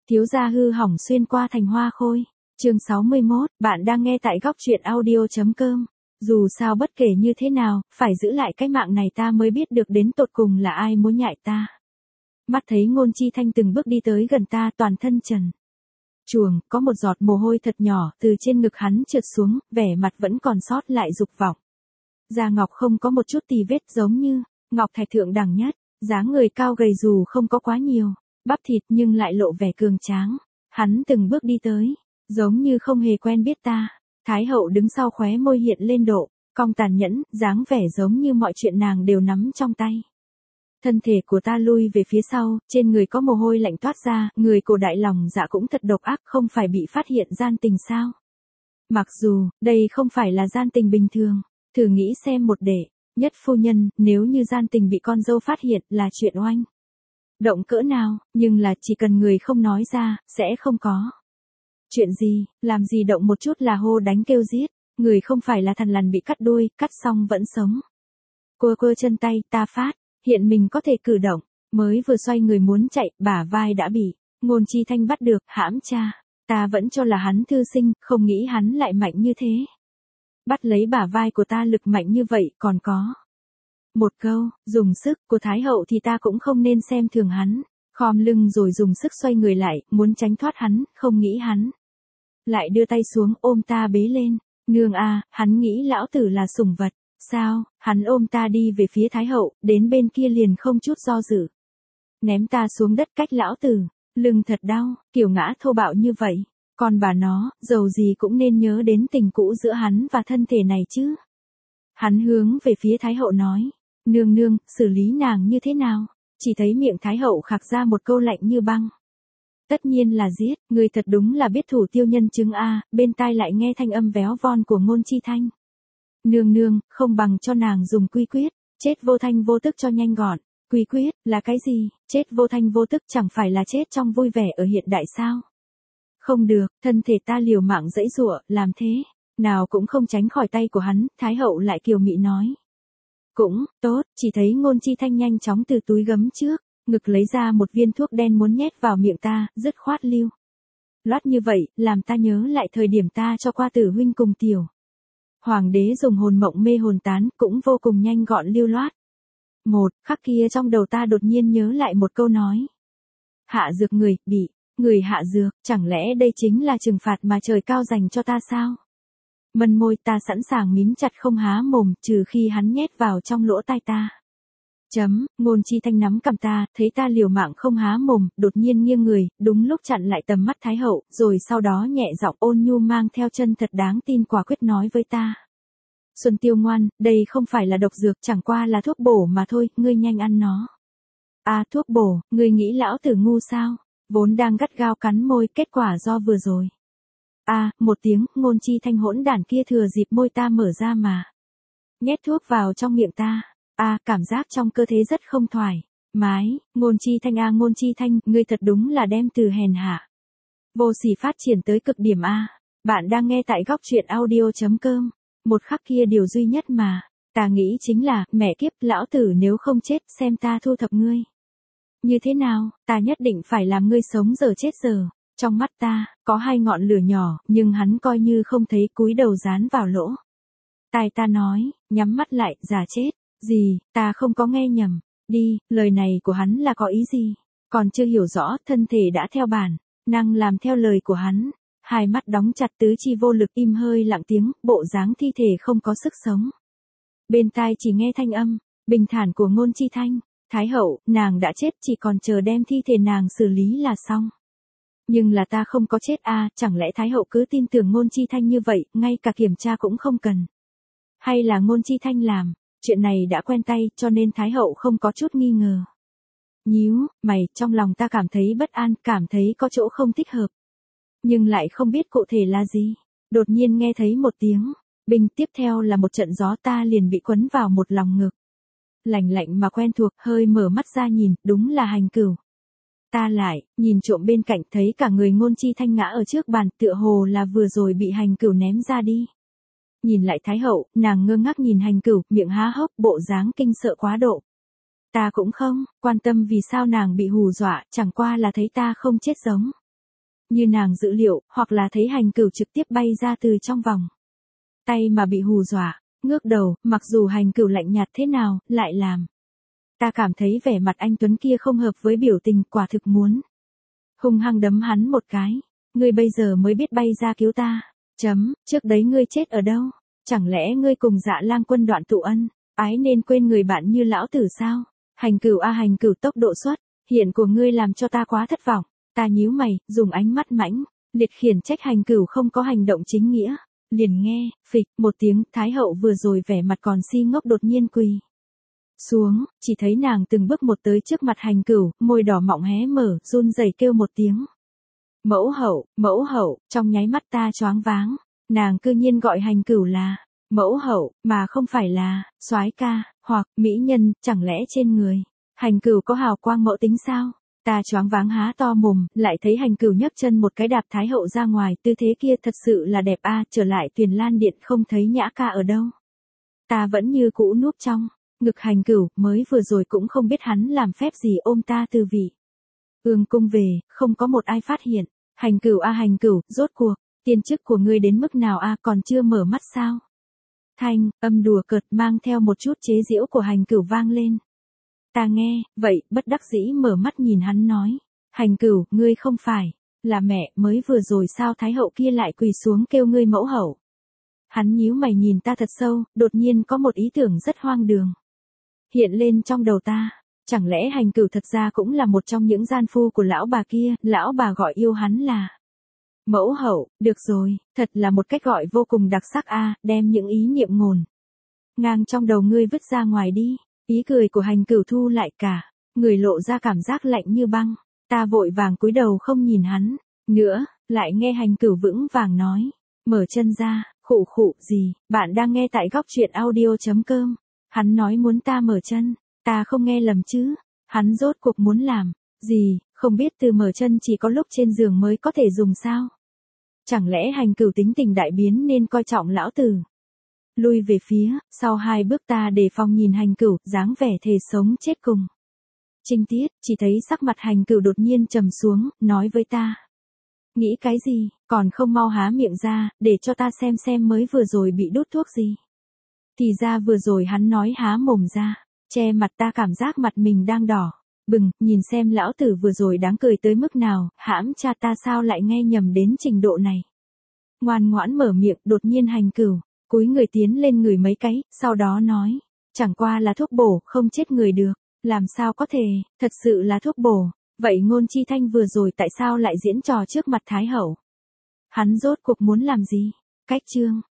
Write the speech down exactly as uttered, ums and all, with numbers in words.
Thiếu gia hư hỏng xuyên qua thành hoa khôi. Chương sáu mươi mốt, bạn đang nghe tại góc truyện audio chấm com. Dù sao bất kể như thế nào, phải giữ lại cái mạng này ta mới biết được đến tột cùng là ai muốn nhại ta. Mắt thấy Ngôn Chi Thanh từng bước đi tới gần ta, toàn thân trần truồng, có một giọt mồ hôi thật nhỏ từ trên ngực hắn trượt xuống, vẻ mặt vẫn còn sót lại dục vọng. Da ngọc không có một chút tì vết, giống như ngọc thạch thượng đẳng nhất, dáng người cao gầy dù không có quá nhiều bắp thịt nhưng lại lộ vẻ cường tráng. Hắn từng bước đi tới, giống như không hề quen biết ta. Thái hậu đứng sau, khóe môi hiện lên độ cong tàn nhẫn, dáng vẻ giống như mọi chuyện nàng đều nắm trong tay. Thân thể của ta lui về phía sau, trên người có mồ hôi lạnh toát ra, người cổ đại lòng dạ cũng thật độc ác, không phải bị phát hiện gian tình sao? Mặc dù, đây không phải là gian tình bình thường, thử nghĩ xem một đệ nhất phu nhân, nếu như gian tình bị con dâu phát hiện là chuyện oanh động cỡ nào, nhưng là chỉ cần người không nói ra, sẽ không có chuyện gì, làm gì động một chút là hô đánh kêu giết, người không phải là thằn lằn bị cắt đuôi, cắt xong vẫn sống. Quơ quơ chân tay, ta phát hiện mình có thể cử động, mới vừa xoay người muốn chạy, bả vai đã bị Ngôn Chi Thanh bắt được, hãm cha. Ta vẫn cho là hắn thư sinh, không nghĩ hắn lại mạnh như thế. Bắt lấy bả vai của ta lực mạnh như vậy, còn có một câu, dùng sức của Thái hậu thì ta cũng không nên xem thường hắn. Khom lưng rồi dùng sức xoay người lại, muốn tránh thoát hắn, không nghĩ hắn lại đưa tay xuống ôm ta bế lên. Nương a, hắn nghĩ lão tử là sủng vật. Sao? Hắn ôm ta đi về phía Thái hậu, đến bên kia liền không chút do dự ném ta xuống đất cách lão tử. Lưng thật đau, kiểu ngã thô bạo như vậy. Còn bà nó, dầu gì cũng nên nhớ đến tình cũ giữa hắn và thân thể này chứ. Hắn hướng về phía Thái hậu nói, nương nương, xử lý nàng như thế nào? Chỉ thấy miệng Thái hậu khạc ra một câu lạnh như băng. Tất nhiên là giết, người thật đúng là biết thủ tiêu nhân chứng a. Bên tai lại nghe thanh âm véo von của Ngôn Chi Thanh. Nương nương, không bằng cho nàng dùng quy quyết, chết vô thanh vô tức cho nhanh gọn. Quy quyết, là cái gì? Chết vô thanh vô tức chẳng phải là chết trong vui vẻ ở hiện đại sao? Không được, thân thể ta liều mạng giãy giụa, làm thế nào cũng không tránh khỏi tay của hắn. Thái hậu lại kiều mị nói, cũng tốt. Chỉ thấy Ngôn Chi Thanh nhanh chóng từ túi gấm trước ngực lấy ra một viên thuốc đen muốn nhét vào miệng ta, dứt khoát lưu loát như vậy, làm ta nhớ lại thời điểm ta cho qua tử huynh cùng tiểu hoàng đế dùng hồn mộng mê hồn tán, cũng vô cùng nhanh gọn lưu loát. Một khắc kia trong đầu ta đột nhiên nhớ lại một câu nói. Hạ dược người, bị người hạ dược, chẳng lẽ đây chính là trừng phạt mà trời cao dành cho ta sao? Mân môi, ta sẵn sàng mím chặt không há mồm, trừ khi hắn nhét vào trong lỗ tai ta. Chấm, Ngôn Chi Thanh nắm cầm ta, thấy ta liều mạng không há mồm, đột nhiên nghiêng người, đúng lúc chặn lại tầm mắt Thái hậu, rồi sau đó nhẹ giọng ôn nhu mang theo chân thật đáng tin quả quyết nói với ta. Xuân Tiêu ngoan, đây không phải là độc dược, chẳng qua là thuốc bổ mà thôi, ngươi nhanh ăn nó. À, thuốc bổ, ngươi nghĩ lão tử ngu sao? Vốn đang gắt gao cắn môi, kết quả do vừa rồi. À, một tiếng, Ngôn Chi Thanh hỗn đản kia thừa dịp môi ta mở ra mà nhét thuốc vào trong miệng ta. À, cảm giác trong cơ thể rất không thoải mái. Ngôn Chi Thanh a Ngôn Chi Thanh, ngươi thật đúng là đem từ hèn hạ vô sỉ phát triển tới cực điểm a. Bạn đang nghe tại góc truyện audio chấm com. Một khắc kia điều duy nhất mà ta nghĩ chính là, mẹ kiếp, lão tử nếu không chết, xem ta thu thập ngươi như thế nào. Ta nhất định phải làm ngươi sống giờ chết giờ. Trong mắt ta có hai ngọn lửa nhỏ, nhưng hắn coi như không thấy, cúi đầu dán vào lỗ tai ta nói, nhắm mắt lại, giả chết. Gì, ta không có nghe nhầm. Đi, lời này của hắn là có ý gì? Còn chưa hiểu rõ, thân thể đã theo bản năng làm theo lời của hắn. Hai mắt đóng chặt, tứ chi vô lực, im hơi lặng tiếng, bộ dáng thi thể không có sức sống. Bên tai chỉ nghe thanh âm bình thản của Ngôn Chi Thanh. Thái hậu, nàng đã chết, chỉ còn chờ đem thi thể nàng xử lý là xong. Nhưng là ta không có chết a. Chẳng lẽ Thái hậu cứ tin tưởng Ngôn Chi Thanh như vậy, ngay cả kiểm tra cũng không cần? Hay là Ngôn Chi Thanh làm chuyện này đã quen tay, cho nên Thái hậu không có chút nghi ngờ? Nhíu mày, trong lòng ta cảm thấy bất an, cảm thấy có chỗ không thích hợp, nhưng lại không biết cụ thể là gì. Đột nhiên nghe thấy một tiếng bình, tiếp theo là một trận gió, ta liền bị quấn vào một lòng ngực lạnh lạnh mà quen thuộc. Hơi mở mắt ra nhìn, đúng là Hành Cửu. Ta lại nhìn trộm bên cạnh, thấy cả người Ngôn Chi Thanh ngã ở trước bàn, tựa hồ là vừa rồi bị Hành Cửu ném ra đi. Nhìn lại Thái hậu, nàng ngơ ngác nhìn Hành Cửu, miệng há hốc, bộ dáng kinh sợ quá độ. Ta cũng không quan tâm vì sao nàng bị hù dọa, chẳng qua là thấy ta không chết giống như nàng dự liệu, hoặc là thấy hành cửu trực tiếp bay ra từ trong vòng tay mà bị hù dọa, ngước đầu, mặc dù hành cửu lạnh nhạt thế nào, lại làm ta cảm thấy vẻ mặt anh Tuấn kia không hợp với biểu tình, quả thực muốn hung hăng đấm hắn một cái. Ngươi bây giờ mới biết bay ra cứu ta. Chấm, trước đấy ngươi chết ở đâu? Chẳng lẽ ngươi cùng Dạ Lang Quân đoạn tụ ân, ái nên quên người bạn như lão tử sao? Hành cửu a hành cửu, tốc độ xuất hiện của ngươi làm cho ta quá thất vọng. Ta nhíu mày, dùng ánh mắt mãnh liệt khiển trách hành cửu không có hành động chính nghĩa. Liền nghe, phịch, một tiếng, Thái hậu vừa rồi vẻ mặt còn si ngốc đột nhiên quỳ xuống, chỉ thấy nàng từng bước một tới trước mặt hành cửu, môi đỏ mọng hé mở, run rẩy kêu một tiếng. Mẫu hậu, mẫu hậu, trong nháy mắt ta choáng váng, nàng cư nhiên gọi hành cửu là mẫu hậu, mà không phải là soái ca, hoặc mỹ nhân, chẳng lẽ trên người hành cửu có hào quang mẫu tính sao? Ta choáng váng há to mồm, lại thấy hành cửu nhấc chân một cái đạp Thái hậu ra ngoài, tư thế kia thật sự là đẹp a, trở lại Tuyền Lan điện không thấy Nhã ca ở đâu. Ta vẫn như cũ núp trong ngực hành cửu, mới vừa rồi cũng không biết hắn làm phép gì ôm ta từ vị ương cung về, không có một ai phát hiện. Hành cửu a hành cửu, rốt cuộc tiên chức của ngươi đến mức nào a, còn chưa mở mắt sao? Thanh âm đùa cợt mang theo một chút chế giễu của hành cửu vang lên. Ta nghe, vậy, bất đắc dĩ mở mắt nhìn hắn nói. Hành cửu, ngươi không phải là mẹ, mới vừa rồi sao Thái hậu kia lại quỳ xuống kêu ngươi mẫu hậu? Hắn nhíu mày nhìn ta thật sâu, đột nhiên có một ý tưởng rất hoang đường hiện lên trong đầu ta. Chẳng lẽ hành cửu thật ra cũng là một trong những gian phu của lão bà kia, lão bà gọi yêu hắn là mẫu hậu, được rồi, thật là một cách gọi vô cùng đặc sắc a, đem những ý niệm ngổn ngang trong đầu ngươi vứt ra ngoài đi. Ý cười của hành cửu thu lại cả, người lộ ra cảm giác lạnh như băng. Ta vội vàng cúi đầu không nhìn hắn nữa, lại nghe hành cửu vững vàng nói, mở chân ra, khụ khụ gì, bạn đang nghe tại góc truyện audio chấm com. Hắn nói muốn ta mở chân, ta không nghe lầm chứ, hắn rốt cuộc muốn làm gì, không biết từ mở chân chỉ có lúc trên giường mới có thể dùng sao? Chẳng lẽ hành cửu tính tình đại biến nên coi trọng lão tử? Lui về phía, sau hai bước ta đề phòng nhìn hành cửu, dáng vẻ thề sống chết cùng Trinh Tiết, chỉ thấy sắc mặt hành cửu đột nhiên trầm xuống, nói với ta. Nghĩ cái gì, còn không mau há miệng ra, để cho ta xem xem mới vừa rồi bị đút thuốc gì. Thì ra vừa rồi hắn nói há mồm ra, che mặt ta cảm giác mặt mình đang đỏ bừng, nhìn xem lão tử vừa rồi đáng cười tới mức nào, hãm cha ta sao lại nghe nhầm đến trình độ này. Ngoan ngoãn mở miệng, đột nhiên hành cửu cúi người tiến lên người mấy cái, sau đó nói, chẳng qua là thuốc bổ, không chết người được. Làm sao có thể, thật sự là thuốc bổ. Vậy Ngôn Chi Thanh vừa rồi tại sao lại diễn trò trước mặt Thái hậu? Hắn rốt cuộc muốn làm gì? Cách chương